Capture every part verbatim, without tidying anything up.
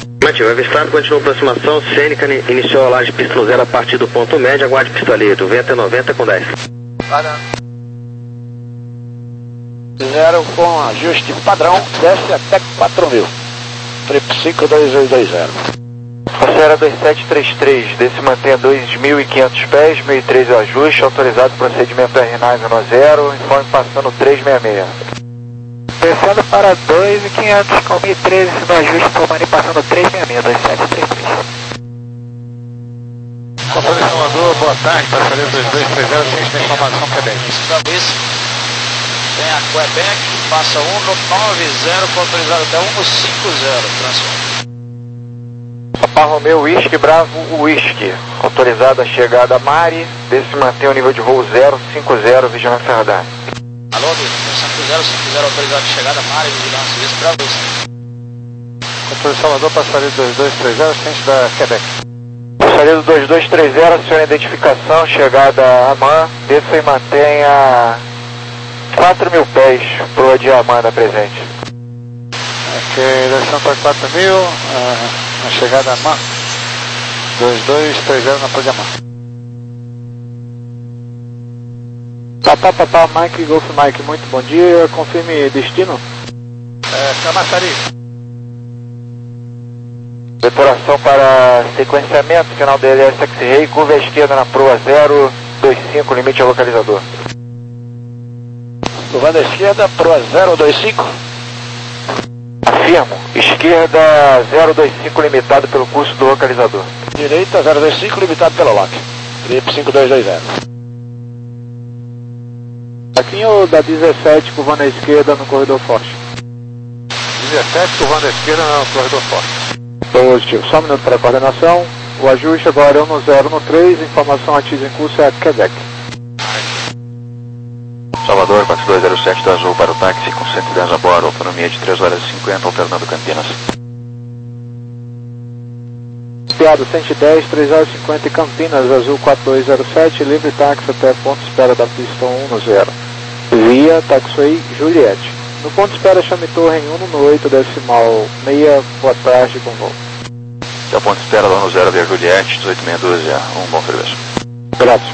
Afirmativo, avistado, continua aproximação, cênica, iniciou a laje pista no zero a partir do ponto médio, aguarde pistoleiro, vento é noventa com dez. Para. Zero com ajuste padrão, desce até quatro mil. Trip cinco dois dois dois zero. Considera dois sete três três, desce mantém a dois mil e quinhentos pés, mil e três o ajuste, autorizado procedimento R nove no zero, informe passando trezentos e sessenta e seis. Descendo para dois mil e quinhentos com mil e treze no ajuste, formando passando trezentos e sessenta e seis, dois sete três três. Controle Salvador, boa tarde, passageiro dois dois três zero, ciência da informação Quebec. Tem a Quebec, passa um nove zero, autorizado até um cinco zero, transforma. Papa Romeo Whisky Bravo Whisky, autorizado a chegada a Mari, desce mantém o nível de voo zero cinco zero, vigilância radar. Alô, cinco zero cinco zero, autorizado a chegada a Mari, vigilância, isso Bravo Whisky. Controle Salvador, passageiro dois dois três zero, ciência da Quebec. Passageiro dois dois três zero, aciona a identificação, chegada a Amman, desça e mantenha quatro mil pés pro Diamanda presente. Ok, descendo para quatro mil, uh, na chegada a Amman, dois dois três zero na Prodiamã. Papá, papá, Mike, Golf Mike, muito bom dia, confirme destino. É, Camaçari. Detoração para sequenciamento, final D L S X-Ray, curva à esquerda na proa zero dois cinco, limite ao localizador. Curva da esquerda, proa zero dois cinco. Afirmo, esquerda zero dois cinco, limitado pelo curso do localizador. Direita zero dois cinco, limitado pelo lock. Trip cinco dois dois zero. Aquinho da dezessete, curvando à esquerda no corredor forte. dezessete, curvando à esquerda no corredor forte. Positivo, só um minuto para a coordenação. O ajuste agora é um no zero no três, informação ativa em curso é a Quebec. Salvador, quatro dois zero sete do Azul para o táxi, com cento e dez a bordo, autonomia de três horas e cinquenta, alternando Campinas. Piado cento e dez, três horas e cinquenta e Campinas, Azul quatro dois zero sete, livre táxi até ponto de espera da pista um no zero. Via Taxiway Juliette. No ponto de espera chame torre em um no oito, decimal meia, boa tarde, com voo. Até o ponto de espera lá no zero via Juliette, dezoito meia dúzia, um bom serviço. Graças.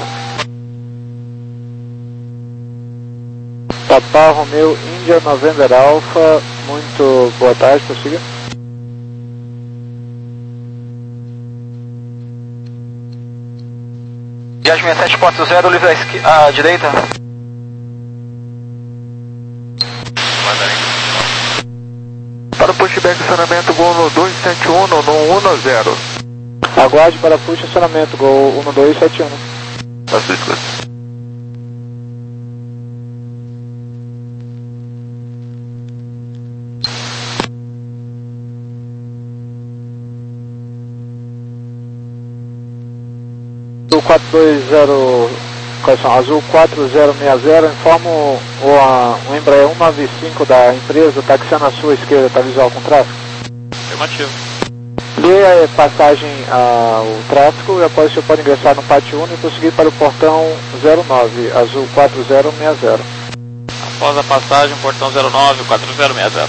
Papa Romeo India November Alpha, muito boa tarde, prossiga. Viagem sessenta e sete ponto zero, livre à, esqui... à direita. Para o pushback estacionamento Gol no dois sete um no um no zero. Aguarde para push estacionamento Gol um dois sete um. Faço isso. Azul quatro dois zero, Azul quatro zero seis zero, informo o, a, o Embraer cento e noventa e cinco da empresa, taxiando à sua esquerda, está visual com tráfego? Afirmativo. Lê a passagem ao tráfego e após você pode ingressar no pátio um e prosseguir para o portão zero nove, Azul quatro zero seis zero. Após a passagem, portão zero nove, quatro zero seis zero.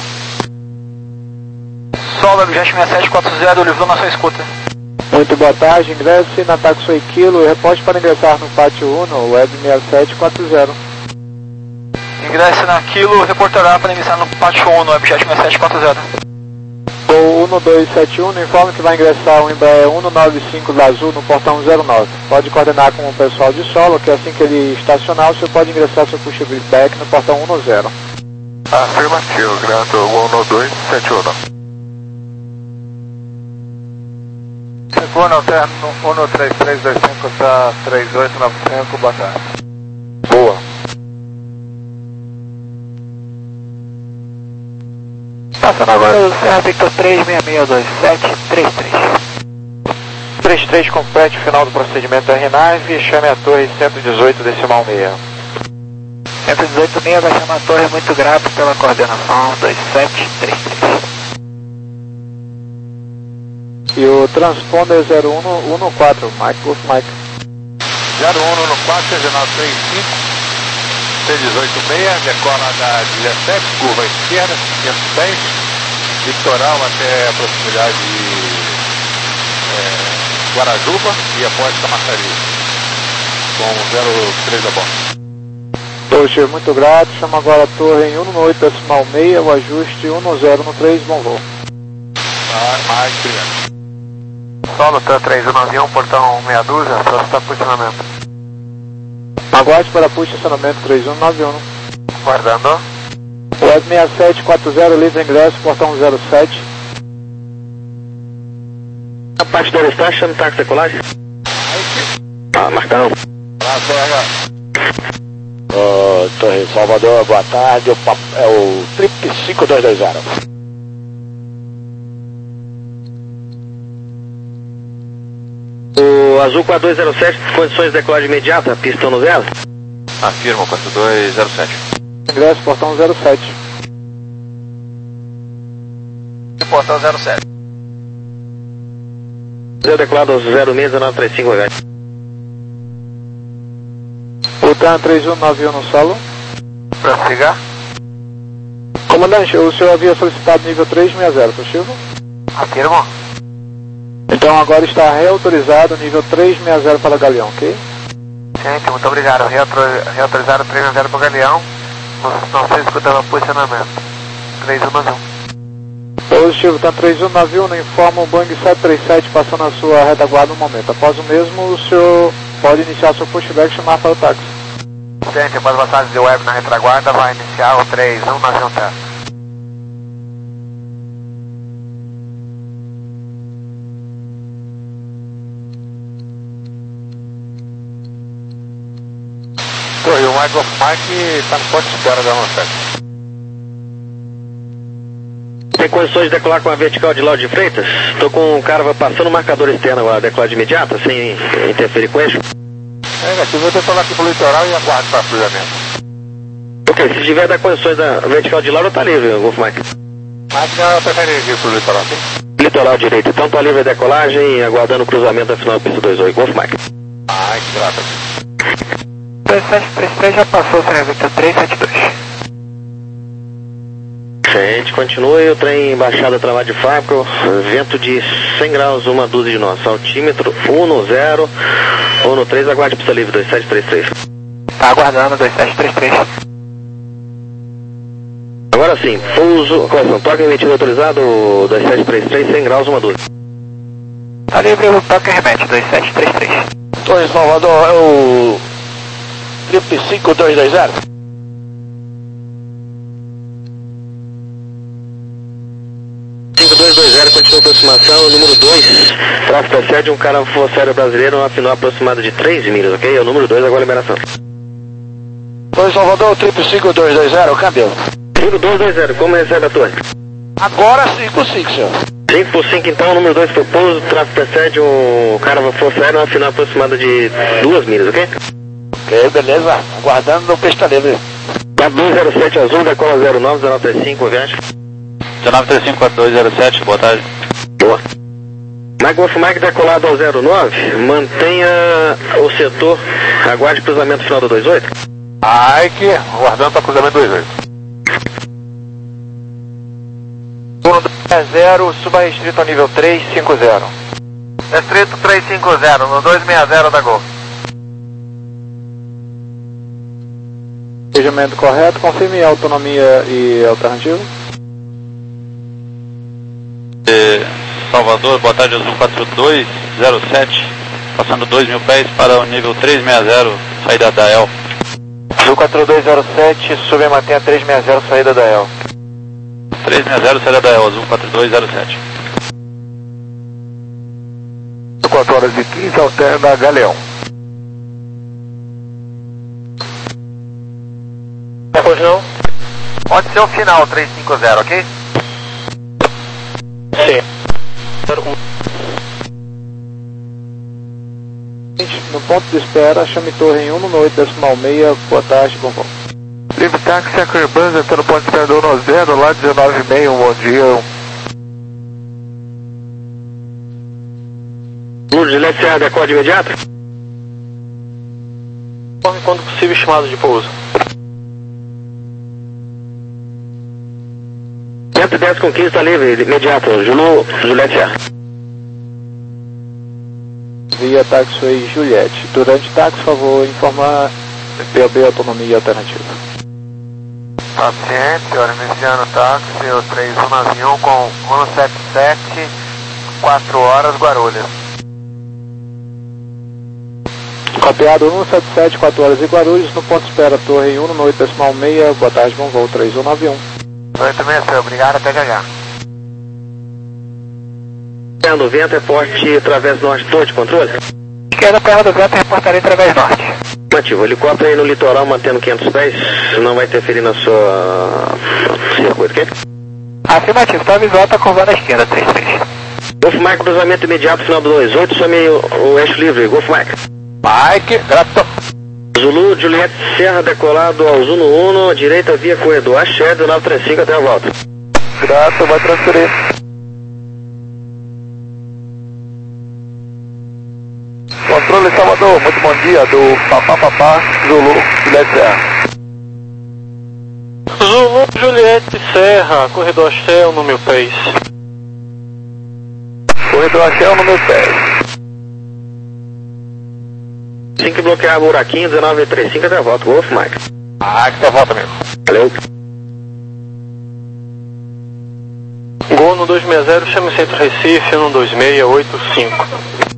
Sol Webjet sessenta e sete quatro zero, livrou na sua escuta. Muito boa tarde, ingresse na Taxiway Kilo e reporte para ingressar no pátio um, no Web sessenta e sete quatro zero. Ingresse na Kilo, reportará para ingressar no pátio um, no Webjet sessenta e sete quatro zero. O um dois sete um, informe que vai ingressar o Embraer cento e noventa e cinco da Azul no portão zero nove. Pode coordenar com o pessoal de solo, que assim que ele estacionar, você pode ingressar seu pushback no portão um zero. Afirmativo, grato, um dois sete um. Segundo alterno um três três dois cinco, está três oito nove cinco, boa tarde. Boa. Passando agora o Serra Victor três seis seis dois sete três três. três três complete final do procedimento R nove, chame a torre cento e dezoito decimal meia. cento e dezoito meia vai chamar a torre, muito grato pela coordenação dois sete três três. E o transponder zero um um quatro, Mike, Wolf Mike. zero um um quatro, regional três cinco, C dezoito meia, decola da dezessete, curva à esquerda, quinhentos dez, litoral até a proximidade de Guarajuba e após Camaçari, com zero três a bordo. Positivo, muito grato. Chama agora a torre em cento e dezenove decimal seis, o ajuste cento no três, bom voo. Ah, mais obrigado. Solo T três um nove um, portão meia dúzia, solicitar posicionamento. Aguarde para push, estacionamento três um nove um. Guardando. Web seis sete quatro zero, livre ingresso, portão zero sete. A parte do está chama o táxi decolagem? Ah, Marcão. Ah, Serra. Ô, Torre Salvador, boa tarde. O papo é o Trip cinco dois dois zero. O Azul quatro dois zero sete, condições de decolagem imediata, pistão no zero? Afirma, quatro dois zero sete. Ingresso, portão zero sete. Portão zero sete. Zero decolado aos zero seis um nove três cinco H. Ultan três um nove um no solo. Prossiga. Comandante, o senhor havia solicitado nível três seis zero, positivo? Afirmo. Então agora está reautorizado nível três seis zero para Galeão, ok? Gente, muito obrigado. Reautorizado três seis zero para o Galeão. Não, não sei escutando o posicionamento. três um nove um. Positivo, tá três um nove um, informa o Boeing sete três sete passando a sua retaguarda no momento. Após o mesmo, o senhor pode iniciar seu pushback e chamar para o táxi. Gente, após passagem de web na retaguarda, vai iniciar o três um nove um teste. Torre, o Michael Mike está no ponto de espera da Manfete. Tem condições de decolar com a vertical de Lauro de Freitas? Estou com o cara passando o marcador externo agora, decolagem imediata, sem interferir com eixo. É negativo, vou decolar aqui pro litoral e aguardo para cruzamento. Ok, se tiver dar condições da vertical de Lauro, tá livre, Golf Mike. Mas eu preferi ir pro litoral, sim? Litoral direito, então tá livre a decolagem, aguardando o cruzamento da final da pista dois oito, Golf Mike. Ai, que graça. três sete três três já passou, Sérgio Victor três sete dois. Gente, continue, o trem embaixada trabalho de fábrica, vento de cem graus, uma dúzia de nós, altímetro um no zero, um no três, aguarde pista livre dois sete três três. Tá aguardando dois sete três três. Agora sim, pouso, correção, toque emitido autorizado dois sete três três, cem graus, uma dúzia. Tá livre o toque remete dois sete três três. Torre Salvador, é o Trip cinco dois dois zero. cinco dois dois zero, continua a aproximação, número dois, tráfego excede um cara sério brasileiro, uma final aproximada de três milhas, ok? É o número dois, agora a liberação. Torre Salvador, Trip cinco dois dois zero, câmbio. cinco dois dois zero, como recebe a torre? Agora cinco cinco, senhor. cinco por cinco então, número dois foi pouso, tráfego excede um cara sério, uma final aproximada de duas milhas, ok? Ok, beleza, aguardando no pista livre. quatro dois zero sete azul, decola zero nove zero três cinco, viagem. nove três cinco quatro dois zero sete, boa tarde. Boa. Na Golf Mike decolado ao zero nove, mantenha o setor, aguarde cruzamento final do dois oito. Ike, aguardando para cruzamento dois oito. zero, suba restrito a nível três cinco zero. Restrito três cinco zero, no dois seis zero da Golf. Regimento correto, confirme a autonomia e alternativa. Salvador, boa tarde, Azul quatro dois zero sete, passando dois mil pés para o nível três seis zero, saída da E L. Azul quatro dois zero sete, sube e mantenha três seis zero, saída da E L. três seis zero, saída da E L, Azul quatro dois zero sete. quatro horas e quinze, alterna Galeão. Pois não? Pode ser o final três cinco zero, ok? Sim. No ponto de espera, chame torre em cento e oito decimal seis, boa tarde, bom voo. Livre táxi, Acrebanza, está no ponto de espera do cento e zero, lá dezenove e meio, bom dia. Luz de L S A, decode imediata? Quando possível, chamado de pouso. cento e dez com quinze está livre, imediato, Julu, Juliette A. via Taxiway Juliette. Durante táxi, por favor, informar B O B autonomia alternativa. Paciente, senhor, iniciando táxi, o três um nove um com um sete sete, quatro horas, Guarulhos. Copiado um sete sete, quatro horas e Guarulhos, no ponto espera Torre um, no oito decimal seis, boa tarde, bom voo, três um nove um. oito seis seis, obrigado, até já já. Perna do vento, reporte através norte, torre de controle. Esquerda, perna do vento, reportaria através norte. Ativo, helicóptero aí no litoral, mantendo quinhentos pés, não vai interferir na sua circuito, ok? Afirmativo, tá visual, tá curvando à esquerda, três três. Golf Mike, cruzamento imediato, final do dois oito, some o, o eixo livre, Golf Mike. Mike, grato. Zulu, Juliette, Serra, decolado ao Zuno um, direita via corredor, axé, do nove três cinco até a volta. Grato, vai transferir. Controle Salvador, muito bom dia, do Papá Papá, Zulu, Juliette Serra. Zulu, Juliette Serra, corredor Shell no meu pés. Corredor Shell no meu pés. Assim que bloquear buraquinho, dezenove trinta e cinco até a volta, Golf Mike. Ah, que tá volta mesmo. Valeu. Gol no dois seis zero, chame Centro Recife, no dois seis oito cinco.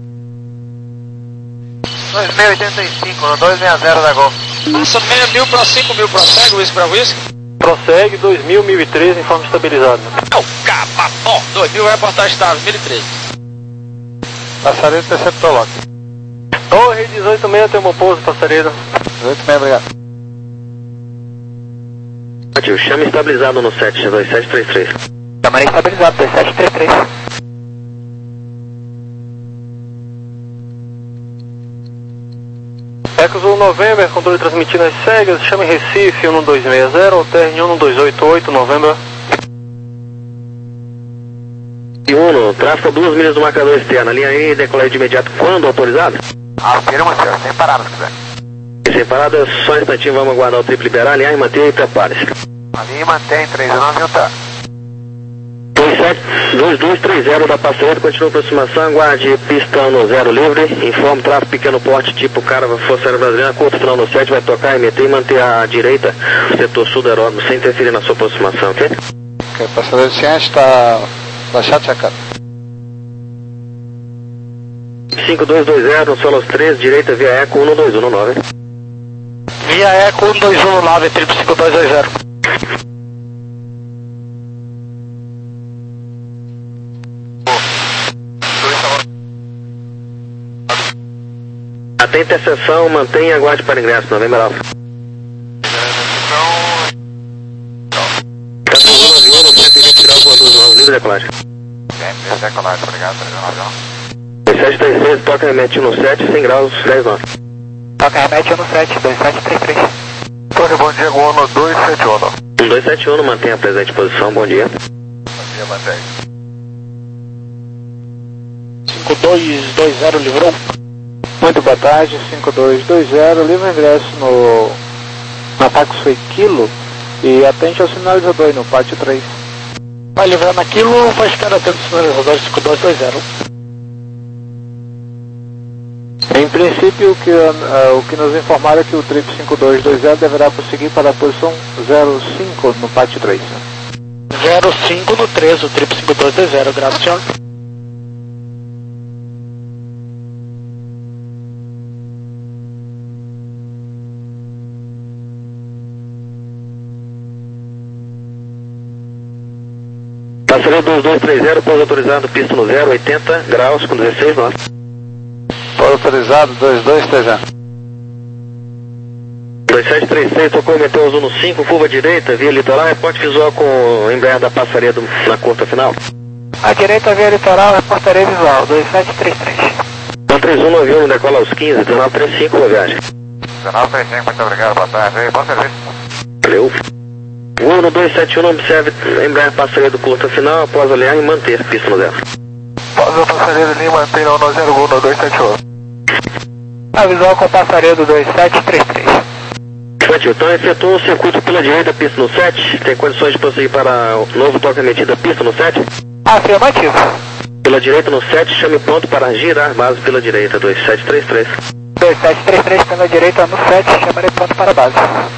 dois seis oito cinco, no dois seis zero da Gol. Passa meia mil para cinco mil, prossegue, Whisky para Whisky. Prossegue, dois mil, mil e treze, em forma estabilizada. É o capa, ó, dois mil vai reportar estável, mil e treze. Passaredo, interceptor lock. Torre dezoito seis, tem um pouso, passaredo. dezoito seis, obrigado. Ativo, chame estabilizado no sete dois sete três três. Chamarei estabilizado, dois sete três três. Eco Zulu November, controle transmitindo as cegas, chame Recife, um dois seis zero, alterne um dois oito oito, November. E Uno, tráfego a duas milhas do marcador externo, linha aí, decolar de imediato quando autorizado? Afirma, senhor, sem parar, se quiser. E sem parada, só um instantinho, vamos aguardar o triplo liberar, alinhar e manter e prepare-se. Ali mantém, três um nove um, tá. dois dois três zero da Passaredo, continua a aproximação, aguarde pista no zero livre, informe tráfego pequeno porte tipo cara, Força Aérea Brasileira, curto final no sete, vai tocar, meter e manter à direita, setor sul do aeródromo, sem interferir na sua aproximação, ok? Ok, passaredo ciente, está baixado, checado. cinco dois dois zero, no solo três, direita via Eco um dois um nove. Via Eco um dois um nove, triplo cinco dois dois zero. Até interseção, mantenha e aguarde para ingresso, November Alpha. Caso um avião, no cento e vinte graus, com a luz nova, livre decolagem. Sempre, decolagem, obrigado, três um nove um. dois sete três seis, toca remete um no sete, cem graus, dez nove. Toca remete um no sete, dois sete três três. Torre, bom dia, Gol no dois sete um. um dois sete um, mantenha a presente posição, bom dia. Bom dia, mantém. cinco dois dois zero, livrou. Muito boa tarde, cinco dois dois zero, livre ingresso no, na Taxiway Kilo e atente ao sinalizador aí no pátio três. Vai livrar naquilo, vai ficar atento ao sinalizador cinco dois dois zero. Em princípio, o que, uh, o que nos informaram é que o trip cinco dois dois zero deverá prosseguir para a posição zero cinco no pátio três. zero cinco no três, o trip cinco dois dois zero, graças senhor. Passaredo dois dois três zero, pouso autorizado, pista no zero, oitenta graus, com dezesseis nós. Pouso autorizado, dois dois três zero. dois sete três seis, tocou, meteu o Zuno cinco, curva direita, via litoral, reporte visual com o embraer da Passaredo na curta final. À direita, via litoral, reportaria visual, dois sete três três. um três um nove um, decola aos quinze, dezenove trinta e cinco, boa viagem. dezenove trinta e cinco, muito obrigado, boa tarde, bom serviço. Valeu. Voo no dois sete um, observe embraer Passaredo curta final, após alinhar e manter pista no zero. Pausa Passaredo Lima, mantém no zero um no dois sete um. A visual com Passaredo dois sete três três. Ativo, então efetuou o circuito pela direita, pista no sete, tem condições de prosseguir para o novo toque emitida, pista no sete? Afirmativo. Pela direita no sete, chame pronto para girar base pela direita, dois sete três três. dois sete três três pela direita no sete, chamarei pronto para base.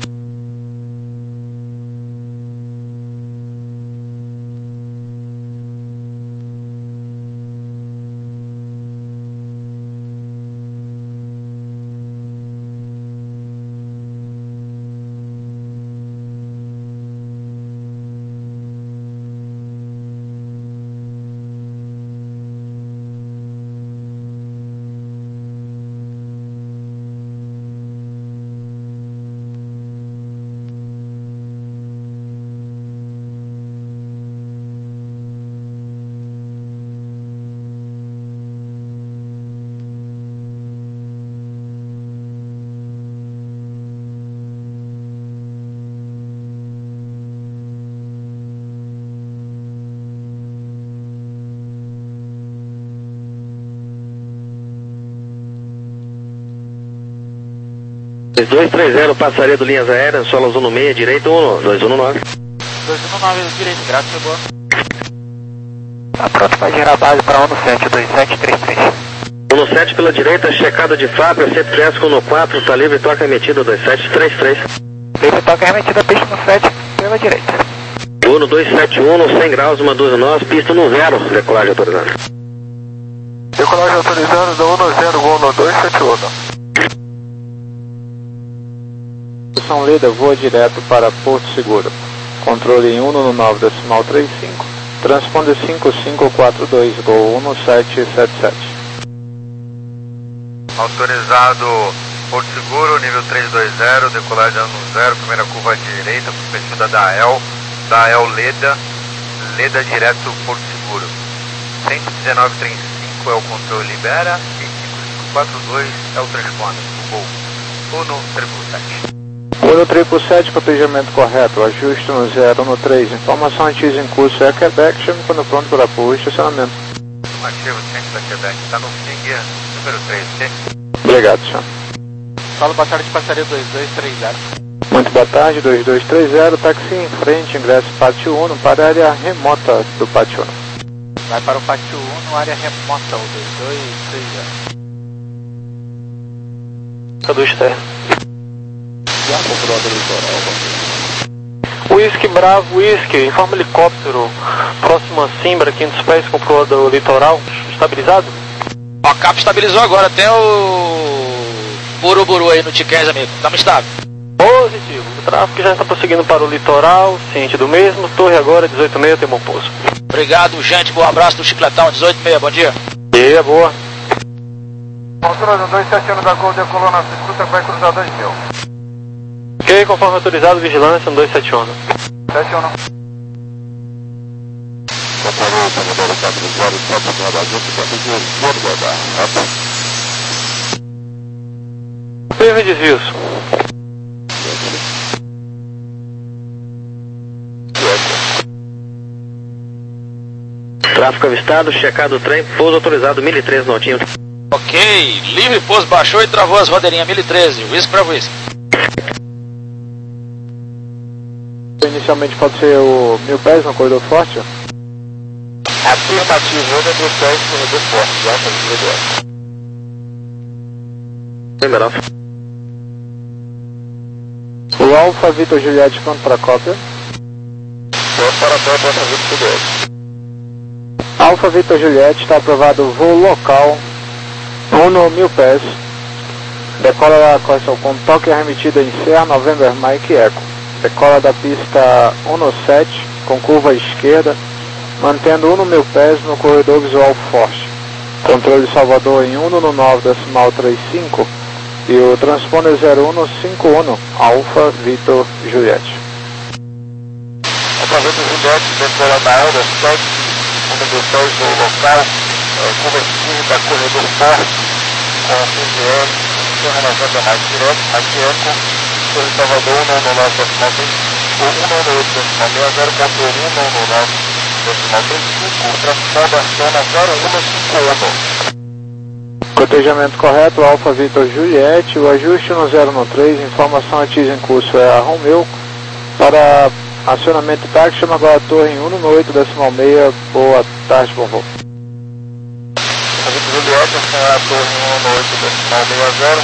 dois três zero, passaria do linhas aéreas, solo azul no meio, direito um, dois um nove. dois um nove, direito, graças a boa. Tá pronto para girar a base para um no sete, dois sete três três. um no sete pela direita, checada de fábrica, cento e três com um no quatro, tá livre, toca emitida, dois sete três três. Livre, toca remetida, pista no sete, pela direita. Uno dois sete um, cem graus, uma doze nós, pista no zero, decolagem autorizada. Decolagem autorizada do um zero um dois sete um. São Leda voa direto para Porto Seguro. Controle em um no nove decimal trinta e cinco. Transponder cinco cinco quatro dois, Gol um sete sete sete. Autorizado Porto Seguro, nível trezentos e vinte, decolagem no zero, primeira curva à direita, perspectiva da A E L, da A E L Leda, Leda direto Porto Seguro. cento e dezenove trinta e cinco é o controle libera e cinco cinco quatro dois é o transponder, o Gol um sete sete. Uno sete sete, cotejamento correto, ajuste no zero no três, informação antes em curso é Quebec, chame quando pronto para apoio e estacionamento. Ativo, centro da Quebec, está no F I G número três, ok? Obrigado, senhor. Fala, boa tarde, passaria dois dois três zero. Muito boa tarde, dois dois três zero, táxi em frente, ingresso Pátio um para a área remota do Pátio um. Vai para o Pátio um, área remota, o dois dois três zero. Cadu externo. Whisky Bravo, Whisky, informa helicóptero, próximo a Simbra, quinhentos pés, comprovador litoral, estabilizado? Ó, a capa estabilizou agora, até o Buruburu aí no Tiquez, amigo, estamos estável. Positivo, o tráfego já está prosseguindo para o litoral, ciente do mesmo, torre agora, dezoito e meia, tem bom pouso. Obrigado, gente, bom abraço do Chicletão, dezoito e meia, bom dia. Dia, boa. Controle dois sete um da Gol, decolou na escuta, vai cruzar dois mil. Ok, conforme autorizado, vigilância no dois sete um. sete um. Teve desvios. Tráfego avistado, checado o trem, pouso autorizado, mil e treze notinho. Ok, livre, pouso, baixou e travou as rodeirinhas, mil e treze, Whisky Bravo, Whisky. Inicialmente pode ser o mil pés no corredor forte? Afirmativo, onda mil pés no corredor forte, alfa individual. Liberal. O Alfa Vitor Juliette pronto para cópia. Pronto para a Alfa Vitor Juliette. Alfa Vitor Juliette, está aprovado o voo local um no mil pés. Decola a Costa com toque arremetida em Serra November Mike Echo. Decola da pista um no sete, com curva à esquerda, mantendo um no mil pés no corredor visual forte. Controle Salvador em um no nove decimal trinta e cinco e o transponder zero um no cinco um, Alfa Vitor Juliette. Alfa Vitor Juliette, decola da Elda sete, um no mil pés no local, curva esquerda, corredor forte, com P G L, Serra November Mike Echo, Mike Echo. Controle Salvador um no nove decimal trinta e cinco, um no oito decimal sessenta, controle um no nove decimal trinta e cinco, transponder zona zero um no cinco um. Cotejamento correto, Alfa Vitor Juliette, o ajuste no zero no três, informação atis em curso é a Romeu, para acionamento táxi, chama agora a torre em um no oito decimal seis, boa tarde, bom voo. senhor a torre um oito decimal seis zero,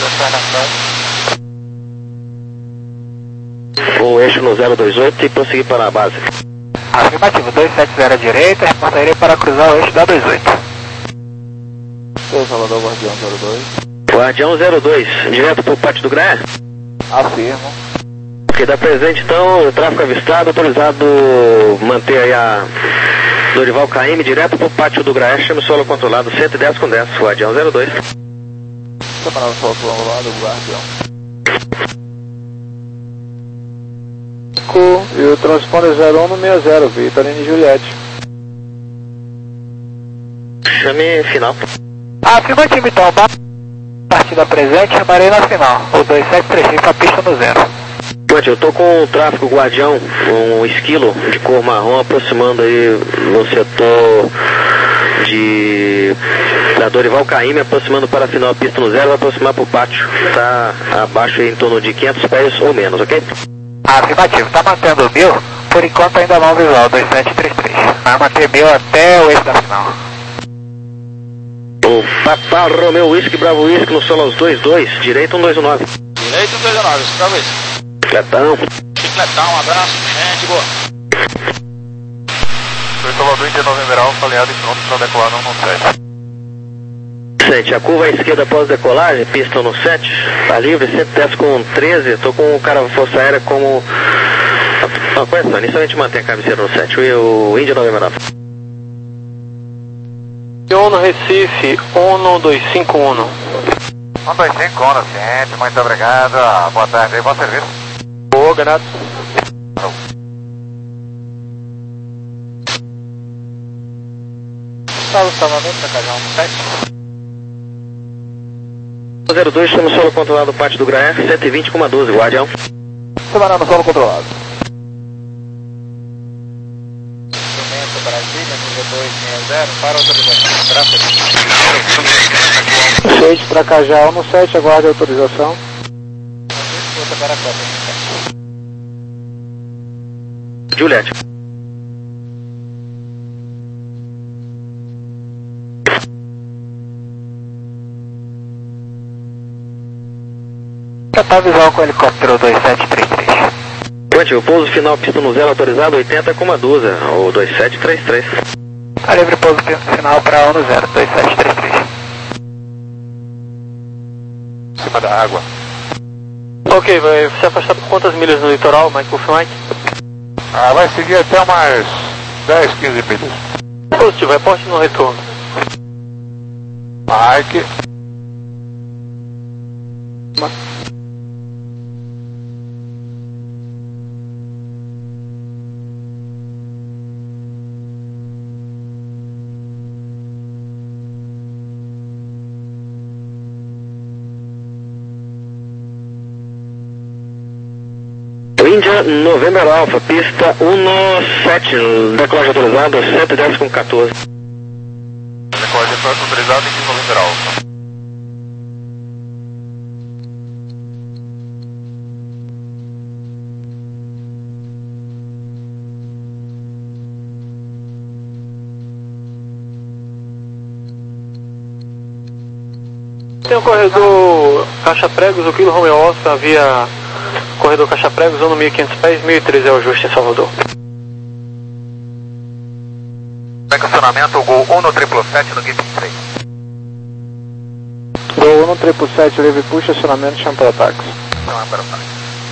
informação. O eixo no zero dois oito e prosseguir para a base. Afirmativo, dois sete zero à direita, reportaria para cruzar o eixo da vinte e oito. Sou Salvador, Guardião zero dois. Guardião zero dois, direto para o pátio do Graé? Afirmo. Ok, dá presente então, o tráfego avistado, autorizado manter aí a Dorival K M direto para o pátio do Graé, chama o solo controlado cento e dez com dez, Guardião zero dois. Separado solo controlado, Guardião. E o transponder zero um no sessenta, Vitorine Juliette. Chame final. Afirmativo então, partida presente, chamarei na final. O dois sete três cinco a pista no zero. Eu tô com o tráfego Guardião, um esquilo de cor marrom aproximando aí no setor de da Dorival K M, aproximando para a final pista no zero, vai aproximar para o pátio, tá abaixo aí em torno de quinhentos pés ou menos, ok? Afirmativo, tá mantendo o mil, por enquanto ainda não visual, dois sete três três. Vai manter mil até o eixo da final. O Papa Romeo Whisky, Bravo Whisky no solo aos dois dois, direito um dois um nove. Direito um dois um nove, Bravo Whisky. Chicletão. Chicletão, um abraço, gente boa. Sou Salvador, Índia Novembro Alfa, aliado e pronto para decolar no sete. Sete, a curva à esquerda após decolagem, pista no sete, tá livre, cento e dez com treze, tô com o cara da Força Aérea como... Não, conhece não, inicialmente mantém a cabeceira no sete, o Índia Novembro Alfa. ONU Recife, ONU dois cinco um. um dois cinco um, ciente, muito obrigado, boa tarde e bom serviço. Boa, grato. Salve, Salvador, para Cajão no sete. zero dois, estamos solo controlado pátio do Graé, cento e vinte com doze, Guardião. Separado solo controlado. Instrumento Brasília, nível dois seis zero, para autorização de tráfego. seis para Cajal no sete, aguarde a autorização. Escuta para a Copa. Juliette. Tá visual com o helicóptero dois sete três três. O pouso final pista no zero autorizado oitenta com doze, ou dois sete três três. Tá livre pouso final para ONU zero, dois sete três três. Em cima da água. Ok, vai se afastar por quantas milhas no litoral, Michael Flight? Ah, vai seguir até umas dez, quinze milhas. Positivo, reporte no retorno. Mike. Índia November Alpha, pista um sete, decolagem autorizado, cento e dez com quatorze. Decolagem autorizado em November Alpha. Tem o corredor Caixa Pregos, o Kilo Romeo Oscar, via corredor Caixa Pregos, zona mil e quinhentos pés, mil e treze é o ajuste em Salvador. Estacionamento, Gol um no triplo sete no Gate três. Gol um no triplo sete, livre push, acionamento, chama para táxi. Não, é para o táxi.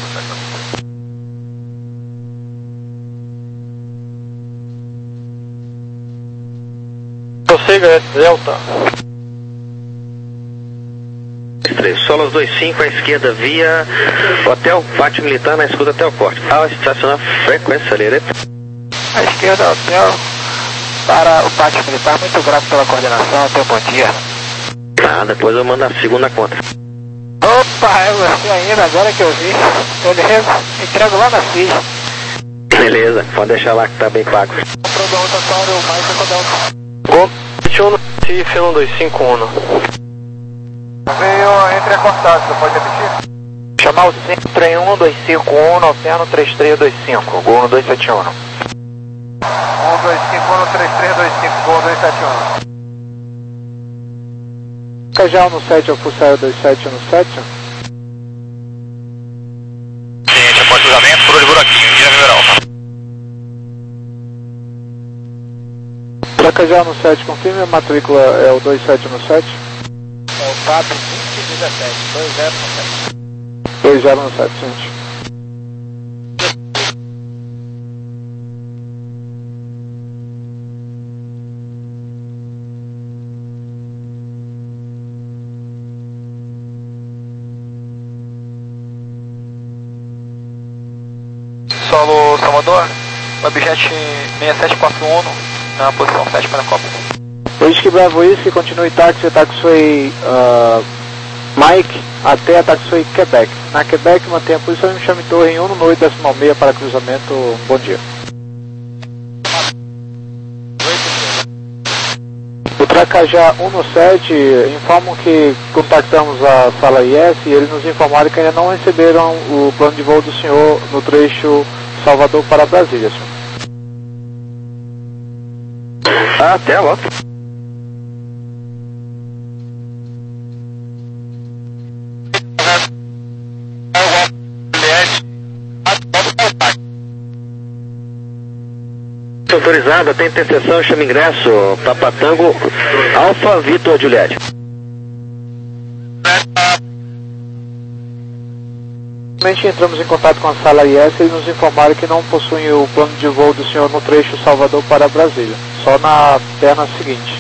Prossiga, S Delta. três, solos dois cinco à esquerda via Hotel Pátio Militar na escuta até o corte. Ao estacionar frequência salireta. À esquerda, hotel para o Pátio Militar, muito grato pela coordenação, até bom dia. Ah, depois eu mando a segunda conta. Opa, é você ainda, agora que eu vi. Beleza, entrego lá na C I S. Beleza, pode deixar lá que tá bem pago. Comprou rotatório, mais um Delta. Gol vinte e um no Recife, um dois cinco um. Veio entre a cortada, você pode repetir? Chamar o centro em um dois cinco um, alterno três três dois cinco, Gol no dois sete um. um dois cinco um, três três dois cinco, Gol dois sete um. Já no sete, eu Fusail dois sete no sete. Cliente, após cruzamento, por de buraquinho, Indira Ribeirão. Tracajá no sete, confirme a matrícula é o dois sete no sete. É o Fábio vinte e dezessete, dois zero no sete. dois zero no sete, gente. Solo Salvador, Webjet seis sete quatro um na posição sete para a Copa. Whisky Bravo Whisky, continue táxi, taxiway uh, Mike até a taxiway Quebec. Na Quebec, mantenha a posição e chame torre em um no oito decimal seis para cruzamento. Bom dia. O Tracajá um no sete informam que contactamos a sala I S e eles nos informaram que ainda não receberam o plano de voo do senhor no trecho Salvador para Brasília, senhor. Ah, até logo. Autorizada, tem interseção, chama ingresso, Papatango, Alfa Vitor Juliette. Entramos em contato com a sala I S e eles nos informaram que não possuem o plano de voo do senhor no trecho Salvador para Brasília, só na perna seguinte.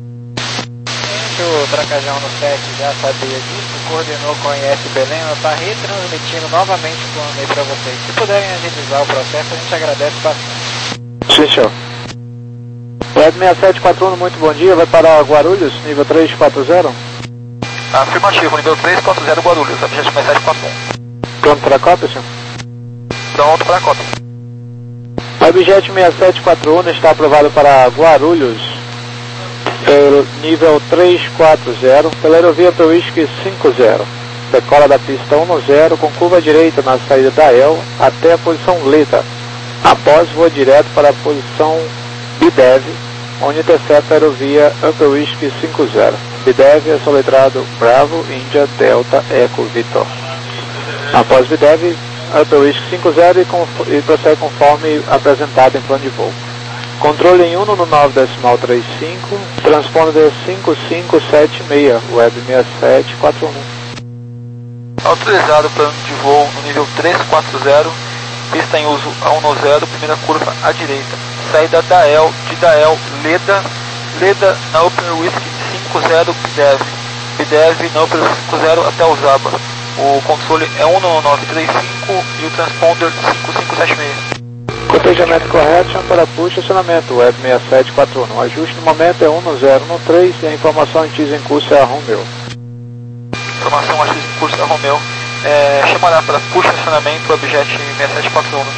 O Tracajão no sete já sabia disso, coordenou com a I S Belém, está retransmitindo novamente o plano aí para vocês. Se puderem agilizar o processo, a gente agradece bastante. Sim, senhor. Web seis sete quatro um, muito bom dia, vai para Guarulhos, nível três quatro zero? Afirmativo, nível três quatro zero Guarulhos, objetivo seis sete quatro um. Pronto para a cópia, senhor? Pronto para a cópia. Webjet seis sete quatro um está aprovado para Guarulhos, pelo nível três quatro zero, pela aerovia para o Whisky cinco zero. Decola da pista um zero com curva direita na saída da E L até a posição Leda. Após, voa direto para a posição B D E V, onde intercepta a aerovia Upper Whisky cinco zero. B D E V é soletrado Bravo, India, Delta, Echo, Victor. Após B D E V, Upper Whisky cinco zero e, e prossegue conforme apresentado em plano de voo. Controle em um no nove decimal trinta e cinco, transponder cinco cinco sete seis, Web seis sete quatro um. Autorizado plano de voo no nível três quatro zero, pista em uso a um zero, primeira curva à direita. Saída da E L, de da E L, Leda, Leda na Upper Whisky cinco zero B D E V. B D E V na Upper cinco zero até Osaba. O console é um nove três cinco e o transponder cinco cinco sete seis. Cotejamento correto, chama para push, acionamento, Web seis sete quatro um. O ajuste no momento é um zero no três e a informação antes em curso é a Romeo. Informação antes em curso é a Romeo. É, chamará para push acionamento o Webjet seis sete quatro um.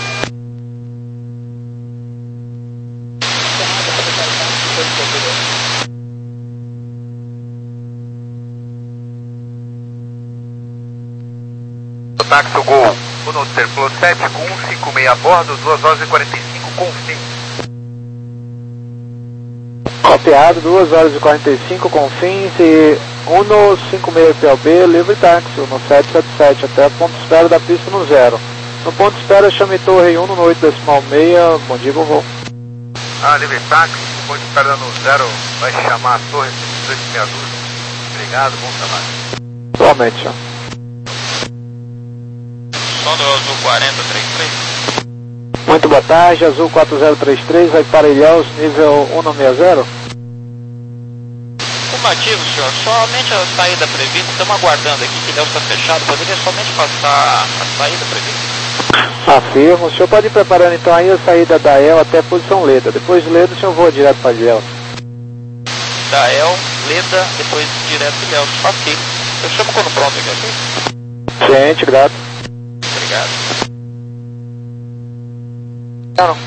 Táxi Gol no Terplo sete com cento e cinquenta e seis a bordo, duas horas e quarenta e cinco com fim. Copiado, duas horas e quarenta e cinco com fins e um cinquenta e seis P L B, livre táxi, no sete sete sete, até ponto de espera da pista no zero. No ponto de espera, chame torre um no oito decimal seis, bom dia, vovô. Ah, livre táxi, no ponto de espera no zero, vai chamar a torre dois seis dois. Obrigado, bom trabalho. Igualmente, senhor. Som do Azul quatro zero três três. Muito boa tarde, Azul quatro zero três três, vai para Ilhéus, nível um seis zero. Afirmativo, senhor. Somente a saída prevista. Estamos aguardando aqui que Ilhéus está fechado. Poderia somente passar a saída prevista? Afirmo. O senhor pode ir preparando então aí a saída da E L até a posição Leda. Depois de Leda, o senhor voa direto para Ilhéus. Da E L, Leda, depois direto para Ilhéus. Ok. Eu chamo quando pronto aqui, ok? Ciente, grato. Obrigado. Não.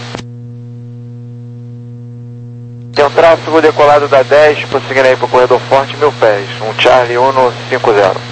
Tem um tráfego decolado da dez, prosseguindo aí para o corredor forte, mil pés. Um Charlie um cinco zero.